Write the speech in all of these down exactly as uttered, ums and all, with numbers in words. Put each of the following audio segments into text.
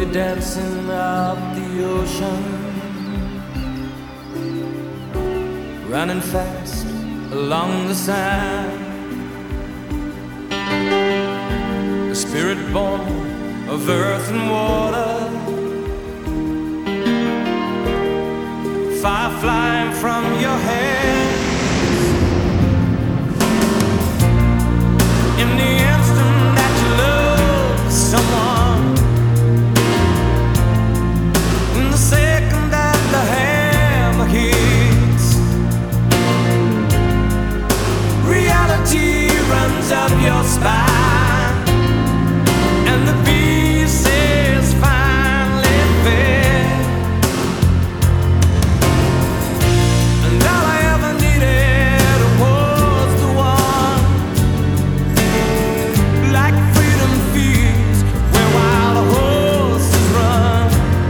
Slowly dancing up the ocean, running fast along the sand. The spirit born of earth and water, fire flying from your hands. In the instant that you love someone, in the second that the hammer hits, reality runs up your spine, and the pieces finally fit. And all I ever needed was the one, like freedom feeds where wild horses run.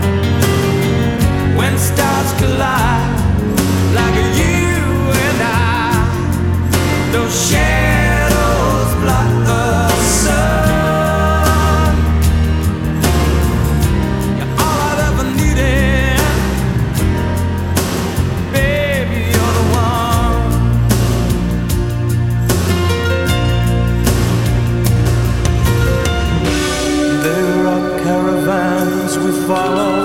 When stars collide, like you and I, those shadows block the sun. You're all I've ever needed, baby, you're the one. There are caravans we follow,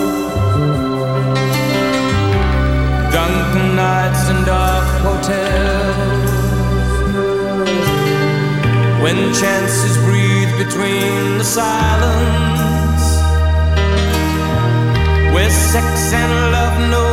drunken nights and dark hotels, when chances breathe between the silence, where sex and love know